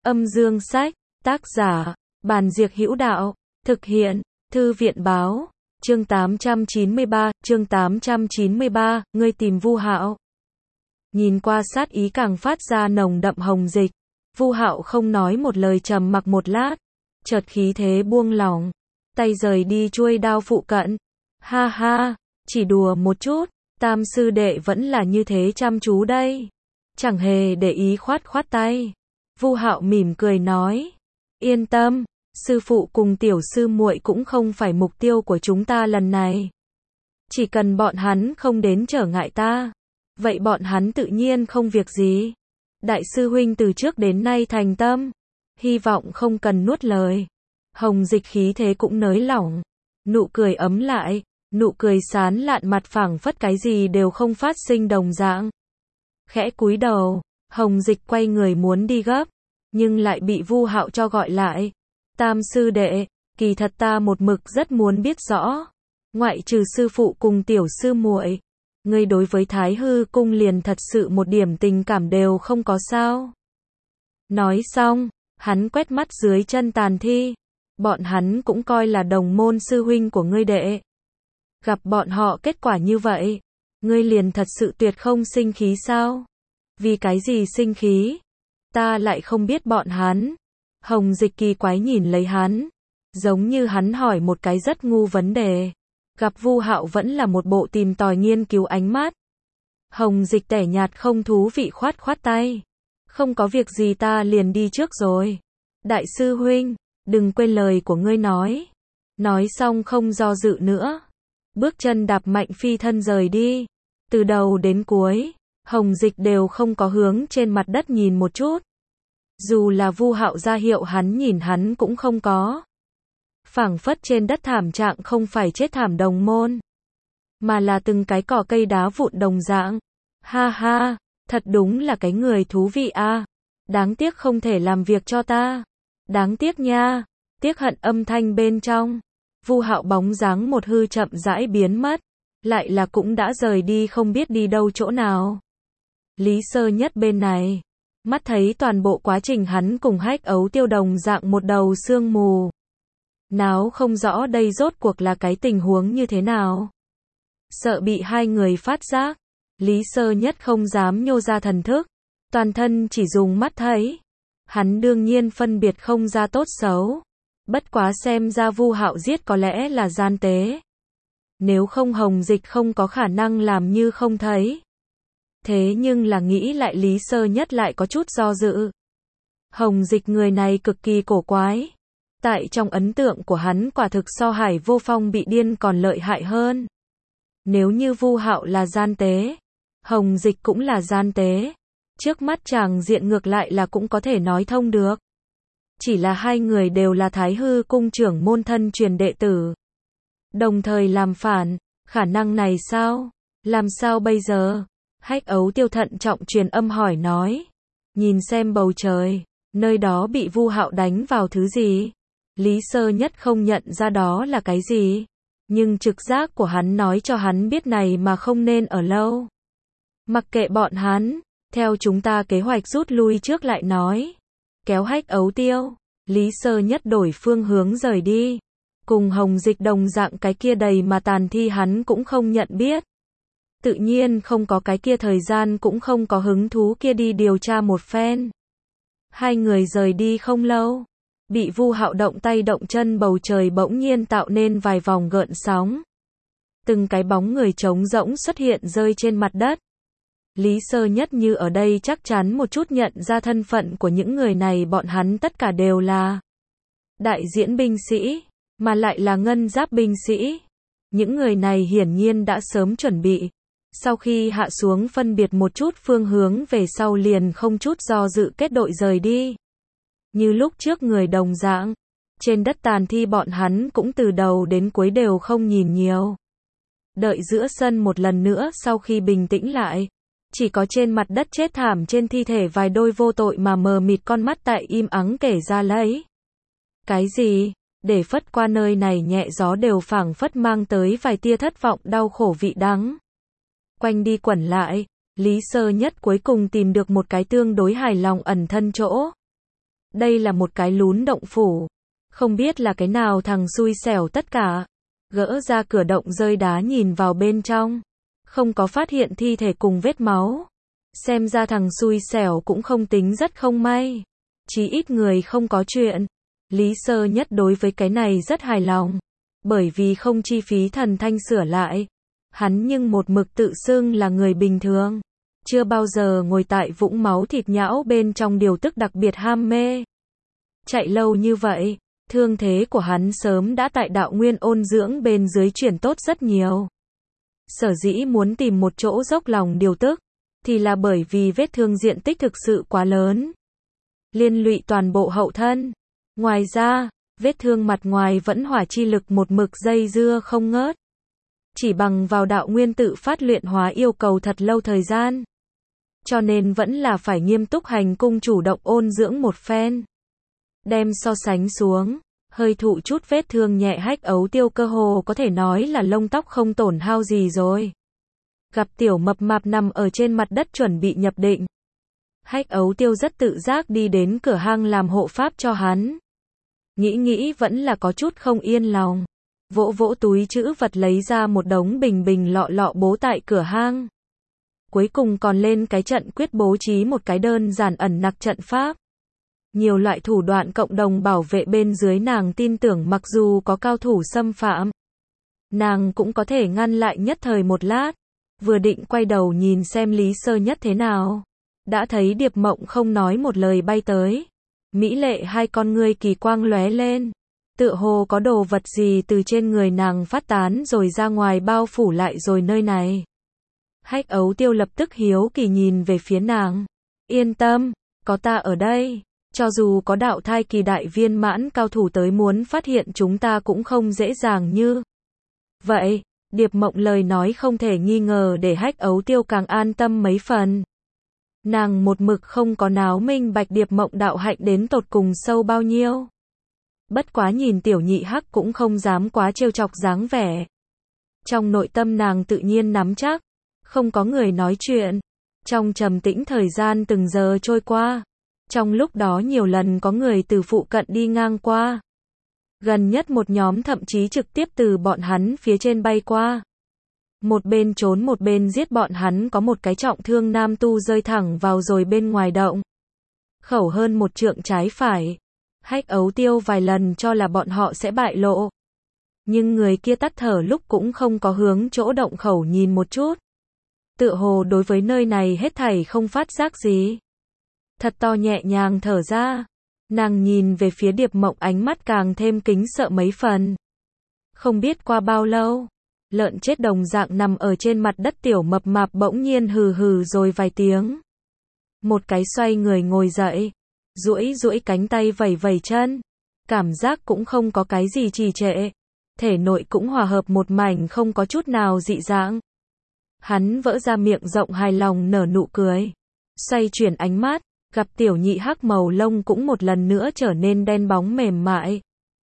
Âm dương sách, tác giả, Bàn Diệc Hữu Đạo, thực hiện, Thư viện Báo, chương 893, ngươi tìm Vu Hạo. Nhìn qua sát ý càng phát ra nồng đậm Hồng Dịch, Vu Hạo không nói một lời trầm mặc một lát, chợt khí thế buông lỏng, tay rời đi chuôi đao phụ cận. Ha ha, chỉ đùa một chút, Tam sư đệ vẫn là như thế chăm chú đây. Chẳng hề để ý khoát khoát tay. Vu Hạo mỉm cười nói, yên tâm, sư phụ cùng tiểu sư muội cũng không phải mục tiêu của chúng ta lần này. Chỉ cần bọn hắn không đến trở ngại ta, vậy bọn hắn tự nhiên không việc gì. Đại sư huynh từ trước đến nay thành tâm, hy vọng không cần nuốt lời. Hồng Dịch khí thế cũng nới lỏng, nụ cười ấm lại, nụ cười sán lạn mặt phảng phất cái gì đều không phát sinh đồng dạng. Khẽ cúi đầu, Hồng Dịch quay người muốn đi gấp, nhưng lại bị Vu Hạo cho gọi lại. Tam sư đệ, kỳ thật ta một mực rất muốn biết rõ, ngoại trừ sư phụ cùng tiểu sư muội, ngươi đối với Thái Hư cung liền thật sự một điểm tình cảm đều không có sao? Nói xong, hắn quét mắt dưới chân tàn thi, bọn hắn cũng coi là đồng môn sư huynh của ngươi đệ. Gặp bọn họ kết quả như vậy, ngươi liền thật sự tuyệt không sinh khí sao? Vì cái gì sinh khí? Ta lại không biết bọn hắn. Hồng Dịch kỳ quái nhìn lấy hắn, giống như hắn hỏi một cái rất ngu vấn đề. Gặp Vu Hạo vẫn là một bộ tìm tòi nghiên cứu ánh mắt. Hồng Dịch tẻ nhạt không thú vị khoát khoát tay. Không có việc gì, ta liền đi trước rồi. Đại sư huynh, đừng quên lời của ngươi nói. Nói xong không do dự nữa, bước chân đạp mạnh phi thân rời đi. Từ đầu đến cuối, Hồng Dịch đều không có hướng trên mặt đất nhìn một chút. Dù là Vu Hạo ra hiệu hắn nhìn hắn cũng không có. Phảng phất trên đất thảm trạng không phải chết thảm đồng môn, mà là từng cái cỏ cây đá vụn đồng dạng. Ha ha, thật đúng là cái người thú vị a. Đáng tiếc không thể làm việc cho ta. Đáng tiếc nha. Tiếc hận âm thanh bên trong, Vu Hạo bóng dáng một hư chậm rãi biến mất, lại là cũng đã rời đi không biết đi đâu chỗ nào. Lý Sơ Nhất bên này, mắt thấy toàn bộ quá trình hắn cùng Hách Ấu Tiêu đồng dạng một đầu sương mù. Náo không rõ đây rốt cuộc là cái tình huống như thế nào. Sợ bị hai người phát giác, Lý Sơ Nhất không dám nhô ra thần thức, toàn thân chỉ dùng mắt thấy. Hắn đương nhiên phân biệt không ra tốt xấu. Bất quá xem ra Vu Hạo giết có lẽ là gian tế. Nếu không Hồng Dịch không có khả năng làm như không thấy. Thế nhưng là nghĩ lại Lý Sơ Nhất lại có chút do dự. Hồng Dịch người này cực kỳ cổ quái. Tại trong ấn tượng của hắn quả thực so Hải Vô Phong bị điên còn lợi hại hơn. Nếu như Vu Hạo là gian tế, Hồng Dịch cũng là gian tế, trước mắt chàng diện ngược lại là cũng có thể nói thông được. Chỉ là hai người đều là Thái Hư cung trưởng môn thân truyền đệ tử, đồng thời làm phản, khả năng này sao? Làm sao bây giờ? Hách Ấu Tiêu thận trọng truyền âm hỏi nói. Nhìn xem bầu trời, nơi đó bị Vu Hạo đánh vào thứ gì? Lý Sơ Nhất không nhận ra đó là cái gì, nhưng trực giác của hắn nói cho hắn biết này mà không nên ở lâu. Mặc kệ bọn hắn, theo chúng ta kế hoạch rút lui trước lại nói. Kéo Hách Ấu Tiêu, Lý Sơ Nhất đổi phương hướng rời đi. Cùng Hồng Dịch đồng dạng cái kia đầy mà tàn thi hắn cũng không nhận biết. Tự nhiên không có cái kia thời gian cũng không có hứng thú kia đi điều tra một phen. Hai người rời đi không lâu, bị Vu Hạo động tay động chân, bầu trời bỗng nhiên tạo nên vài vòng gợn sóng. Từng cái bóng người trống rỗng xuất hiện rơi trên mặt đất. Lý Sơ Nhất như ở đây chắc chắn một chút nhận ra thân phận của những người này, bọn hắn tất cả đều là đại diễn binh sĩ, mà lại là ngân giáp binh sĩ. Những người này hiển nhiên đã sớm chuẩn bị. Sau khi hạ xuống phân biệt một chút phương hướng về sau liền không chút do dự kết đội rời đi. Như lúc trước người đồng dạng, trên đất tàn thi bọn hắn cũng từ đầu đến cuối đều không nhìn nhiều. Đợi giữa sân một lần nữa sau khi bình tĩnh lại, chỉ có trên mặt đất chết thảm trên thi thể vài đôi vô tội mà mờ mịt con mắt tại im ắng kể ra lấy. Cái gì? Để phất qua nơi này nhẹ gió đều phảng phất mang tới vài tia thất vọng đau khổ vị đắng. Quanh đi quẩn lại, Lý Sơ Nhất cuối cùng tìm được một cái tương đối hài lòng ẩn thân chỗ. Đây là một cái lún động phủ. Không biết là cái nào thằng xui xẻo tất cả. Gỡ ra cửa động rơi đá nhìn vào bên trong. Không có phát hiện thi thể cùng vết máu. Xem ra thằng xui xẻo cũng không tính rất không may. Chí ít người không có chuyện. Lý Sơ Nhất đối với cái này rất hài lòng. Bởi vì không chi phí thần thanh sửa lại. Hắn nhưng một mực tự xưng là người bình thường. Chưa bao giờ ngồi tại vũng máu thịt nhão bên trong điều tức đặc biệt ham mê. Chạy lâu như vậy, thương thế của hắn sớm đã tại đạo nguyên ôn dưỡng bên dưới chuyển tốt rất nhiều. Sở dĩ muốn tìm một chỗ dốc lòng điều tức, thì là bởi vì vết thương diện tích thực sự quá lớn. Liên lụy toàn bộ hậu thân. Ngoài ra, vết thương mặt ngoài vẫn hỏa chi lực một mực dây dưa không ngớt. Chỉ bằng vào đạo nguyên tự phát luyện hóa yêu cầu thật lâu thời gian. Cho nên vẫn là phải nghiêm túc hành cung chủ động ôn dưỡng một phen. Đem so sánh xuống, hơi thụ chút vết thương nhẹ Hách Ấu Tiêu cơ hồ có thể nói là lông tóc không tổn hao gì rồi. Gặp tiểu mập mạp nằm ở trên mặt đất chuẩn bị nhập định. Hách Ấu Tiêu rất tự giác đi đến cửa hang làm hộ pháp cho hắn. Nghĩ vẫn là có chút không yên lòng. Vỗ vỗ túi trữ vật lấy ra một đống bình lọ lọ bố tại cửa hang. Cuối cùng còn lên cái trận quyết bố trí một cái đơn giản ẩn nặc trận pháp. Nhiều loại thủ đoạn cộng đồng bảo vệ bên dưới nàng tin tưởng mặc dù có cao thủ xâm phạm. Nàng cũng có thể ngăn lại nhất thời một lát. Vừa định quay đầu nhìn xem Lý Sơ Nhất thế nào. Đã thấy Điệp Mộng không nói một lời bay tới. Mỹ lệ hai con ngươi kỳ quang lóe lên. Tựa hồ có đồ vật gì từ trên người nàng phát tán rồi ra ngoài bao phủ lại rồi nơi này. Hách Ấu Tiêu lập tức hiếu kỳ nhìn về phía nàng. Yên tâm, có ta ở đây. Cho dù có đạo thai kỳ đại viên mãn cao thủ tới muốn phát hiện chúng ta cũng không dễ dàng như vậy. Điệp Mộng lời nói không thể nghi ngờ để Hách Ấu Tiêu càng an tâm mấy phần. Nàng một mực không có náo minh bạch Điệp Mộng đạo hạnh đến tột cùng sâu bao nhiêu. Bất quá nhìn Tiểu Nhị Hắc cũng không dám quá trêu chọc dáng vẻ. Trong nội tâm nàng tự nhiên nắm chắc. Không có người nói chuyện. Trong trầm tĩnh thời gian từng giờ trôi qua. Trong lúc đó nhiều lần có người từ phụ cận đi ngang qua. Gần nhất một nhóm thậm chí trực tiếp từ bọn hắn phía trên bay qua. Một bên trốn một bên giết bọn hắn, có một cái trọng thương nam tu rơi thẳng vào rồi bên ngoài động. Khẩu hơn một trượng trái phải. Hách Ấu Tiêu vài lần cho là bọn họ sẽ bại lộ. Nhưng người kia tắt thở lúc cũng không có hướng chỗ động khẩu nhìn một chút. Tựa hồ đối với nơi này hết thảy không phát giác gì. Thật to nhẹ nhàng thở ra. Nàng nhìn về phía Điệp Mộng ánh mắt càng thêm kính sợ mấy phần. Không biết qua bao lâu, lợn chết đồng dạng nằm ở trên mặt đất tiểu mập mạp bỗng nhiên hừ hừ rồi vài tiếng. Một cái xoay người ngồi dậy, duỗi cánh tay vẩy vẩy chân. Cảm giác cũng không có cái gì trì trệ. Thể nội cũng hòa hợp một mảnh không có chút nào dị dạng. Hắn vỡ ra miệng rộng hài lòng nở nụ cười. Xoay chuyển ánh mắt, gặp Tiểu Nhị Hắc màu lông cũng một lần nữa trở nên đen bóng mềm mại.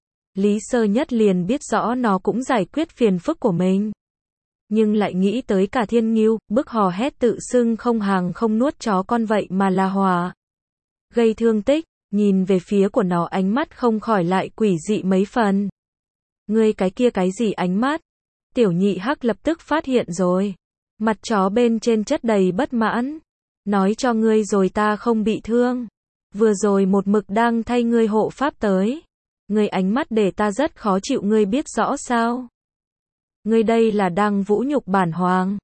Lý Sơ Nhất liền biết rõ nó cũng giải quyết phiền phức của mình. Nhưng lại nghĩ tới cả Thiên Ngưu, bức hò hét tự xưng không hàng không nuốt chó con vậy mà là hòa. Gây thương tích, nhìn về phía của nó ánh mắt không khỏi lại quỷ dị mấy phần. Ngươi cái kia cái gì ánh mắt? Tiểu Nhị Hắc lập tức phát hiện rồi. Mặt chó bên trên chất đầy bất mãn. Nói cho ngươi rồi ta không bị thương. Vừa rồi một mực đang thay ngươi hộ pháp tới. Ngươi ánh mắt để ta rất khó chịu, ngươi biết rõ sao? Ngươi đây là đang vũ nhục bản hoàng.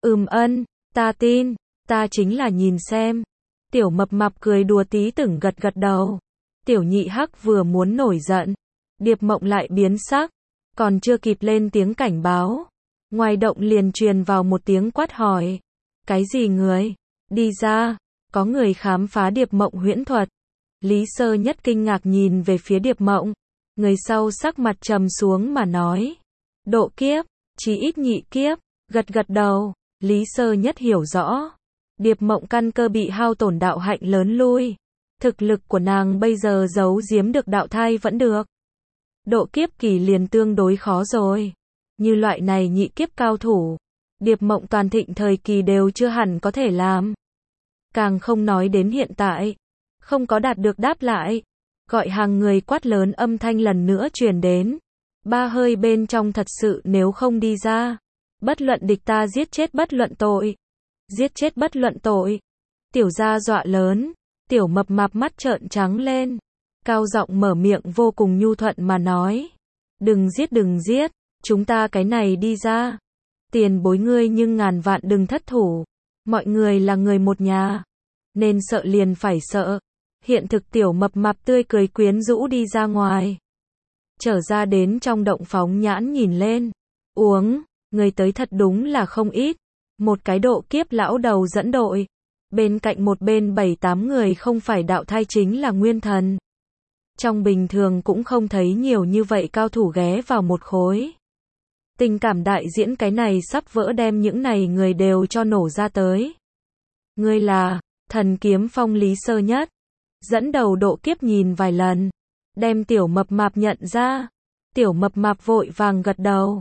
Ta tin, ta chính là nhìn xem. Tiểu mập mạp cười đùa tí tưởng gật đầu. Tiểu Nhị Hắc vừa muốn nổi giận. Điệp Mộng lại biến sắc. Còn chưa kịp lên tiếng cảnh báo. Ngoài động liền truyền vào một tiếng quát hỏi. Cái gì người? Đi ra. Có người khám phá Điệp Mộng huyễn thuật. Lý Sơ Nhất kinh ngạc nhìn về phía Điệp Mộng. Người sau sắc mặt trầm xuống mà nói. Độ kiếp, chí ít nhị kiếp. Gật đầu. Lý Sơ Nhất hiểu rõ. Điệp Mộng căn cơ bị hao tổn đạo hạnh lớn lui. Thực lực của nàng bây giờ giấu giếm được đạo thai vẫn được. Độ kiếp kỳ liền tương đối khó rồi. Như loại này nhị kiếp cao thủ. Điệp Mộng toàn thịnh thời kỳ đều chưa hẳn có thể làm. Càng không nói đến hiện tại. Không có đạt được đáp lại. Gọi hàng người quát lớn âm thanh lần nữa truyền đến. Ba hơi bên trong thật sự nếu không đi ra. Bất luận địch ta giết chết bất luận tội. Giết chết bất luận tội. Tiểu gia dọa lớn. Tiểu mập mạp mắt trợn trắng lên. Cao giọng mở miệng vô cùng nhu thuận mà nói. Đừng giết. Chúng ta cái này đi ra. Tiền bối ngươi nhưng ngàn vạn đừng thất thủ. Mọi người là người một nhà. Nên sợ liền phải sợ. Hiện thực tiểu mập mạp tươi cười quyến rũ đi ra ngoài. Trở ra đến trong động phóng nhãn nhìn lên. Uống, người tới thật đúng là không ít. Một cái độ kiếp lão đầu dẫn đội. Bên cạnh một bên 7-8 người không phải đạo thai chính là nguyên thần. Trong bình thường cũng không thấy nhiều như vậy cao thủ ghé vào một khối. Tình cảm đại diễn cái này sắp vỡ đem những này người đều cho nổ ra tới. Ngươi là Thần Kiếm Phong Lý Sơ Nhất. Dẫn đầu độ kiếp nhìn vài lần. Đem tiểu mập mạp nhận ra. Tiểu mập mạp vội vàng gật đầu.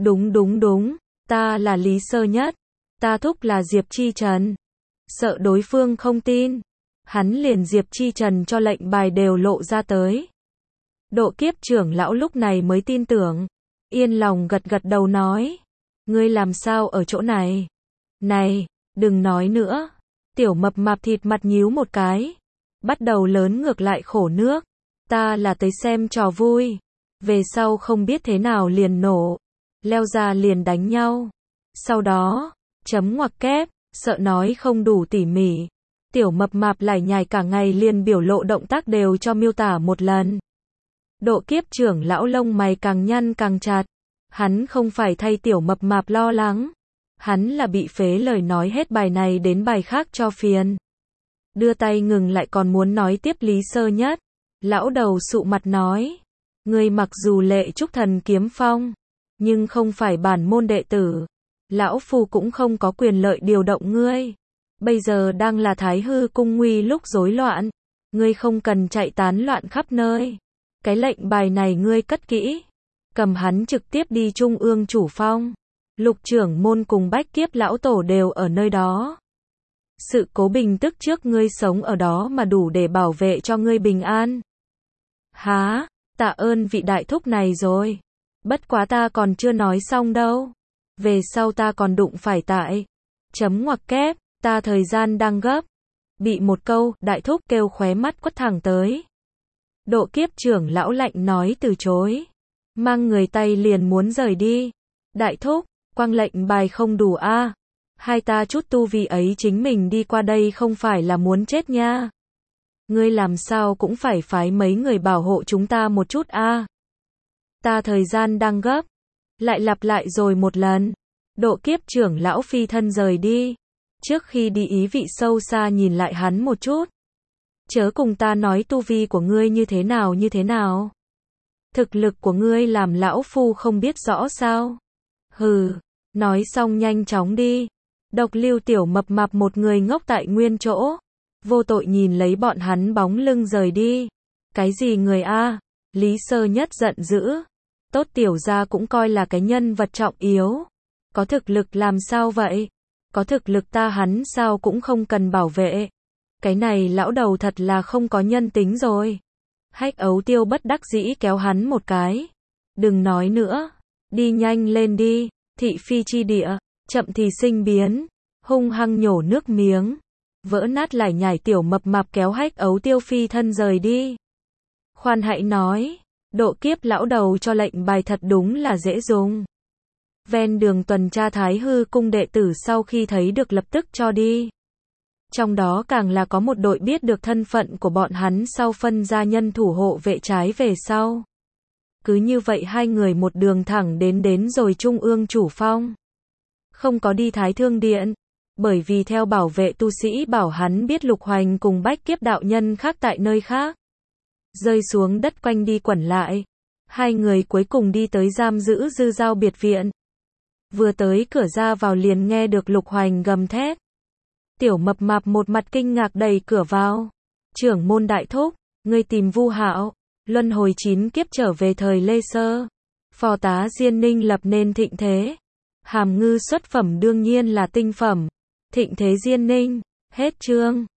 Đúng. Ta là Lý Sơ Nhất. Ta thúc là Diệp Chi Trần. Sợ đối phương không tin. Hắn liền Diệp Chi Trần cho lệnh bài đều lộ ra tới. Độ kiếp trưởng lão lúc này mới tin tưởng. Yên lòng gật đầu nói. Ngươi làm sao ở chỗ này? Này, đừng nói nữa. Tiểu mập mạp thịt mặt nhíu một cái. Bắt đầu lớn ngược lại khổ nước. Ta là tới xem trò vui. Về sau không biết thế nào liền nổ. Leo ra liền đánh nhau. Sau đó, chấm ngoặc kép, sợ nói không đủ tỉ mỉ. Tiểu mập mạp lải nhải cả ngày liền biểu lộ động tác đều cho miêu tả một lần. Độ kiếp trưởng lão lông mày càng nhăn càng chặt. Hắn không phải thay tiểu mập mạp lo lắng. Hắn là bị phế lời nói hết bài này đến bài khác cho phiền. Đưa tay ngừng lại còn muốn nói tiếp Lý Sơ Nhất. Lão đầu sụ mặt nói. Ngươi mặc dù lệ trúc Thần Kiếm Phong. Nhưng không phải bản môn đệ tử. Lão phu cũng không có quyền lợi điều động ngươi. Bây giờ đang là Thái Hư cung nguy lúc rối loạn. Ngươi không cần chạy tán loạn khắp nơi. Cái lệnh bài này ngươi cất kỹ. Cầm hắn trực tiếp đi Trung ương chủ phong. Lục trưởng môn cùng bách kiếp lão tổ đều ở nơi đó. Sự cố bình tức trước ngươi sống ở đó mà đủ để bảo vệ cho ngươi bình an. Há, tạ ơn vị đại thúc này rồi. Bất quá ta còn chưa nói xong đâu. Về sau ta còn đụng phải tại. Chấm ngoặc kép, ta thời gian đang gấp. Bị một câu, đại thúc kêu khóe mắt quất thẳng tới. Độ kiếp trưởng lão lạnh nói từ chối. Mang người tay liền muốn rời đi. Đại thúc, quang lệnh bài không đủ a. Hai ta chút tu vi ấy chính mình đi qua đây không phải là muốn chết nha. Ngươi làm sao cũng phải phái mấy người bảo hộ chúng ta một chút a. Ta thời gian đang gấp. Lại lặp lại rồi một lần. Độ kiếp trưởng lão phi thân rời đi. Trước khi đi ý vị sâu xa nhìn lại hắn một chút. Chớ cùng ta nói tu vi của ngươi như thế nào. Thực lực của ngươi làm lão phu không biết rõ sao. Hừ, nói xong nhanh chóng đi. Độc Lưu tiểu mập mạp một người ngốc tại nguyên chỗ. Vô tội nhìn lấy bọn hắn bóng lưng rời đi. Cái gì người a? Lý Sơ Nhất giận dữ. Tốt tiểu gia cũng coi là cái nhân vật trọng yếu. Có thực lực làm sao vậy? Có thực lực ta hắn sao cũng không cần bảo vệ. Cái này lão đầu thật là không có nhân tính rồi. Hách Ấu Tiêu bất đắc dĩ kéo hắn một cái. Đừng nói nữa. Đi nhanh lên đi. Thị phi chi địa. Chậm thì sinh biến. Hung hăng nhổ nước miếng. Vỡ nát lải nhải tiểu mập mạp kéo Hách Ấu Tiêu phi thân rời đi. Khoan hãy nói. Độ kiếp lão đầu cho lệnh bài thật đúng là dễ dùng. Ven đường tuần tra Thái Hư cung đệ tử sau khi thấy được lập tức cho đi. Trong đó càng là có một đội biết được thân phận của bọn hắn sau phân ra nhân thủ hộ vệ trái về sau. Cứ như vậy hai người một đường thẳng đến rồi Trung ương chủ phong. Không có đi Thái Thương Điện. Bởi vì theo bảo vệ tu sĩ bảo hắn biết Lục Hoành cùng bách kiếp đạo nhân khác tại nơi khác. Rơi xuống đất quanh đi quẩn lại. Hai người cuối cùng đi tới giam giữ Dư Giao biệt viện. Vừa tới cửa ra vào liền nghe được Lục Hoành gầm thét. Tiểu mập mạp một mặt kinh ngạc đẩy cửa vào. Trưởng môn đại thúc, ngươi tìm Vu Hạo. Luân hồi 9 kiếp trở về thời Lê Sơ. Phò tá Diên Ninh lập nên thịnh thế. Hàm ngư xuất phẩm đương nhiên là tinh phẩm. Thịnh thế Diên Ninh. Hết chương.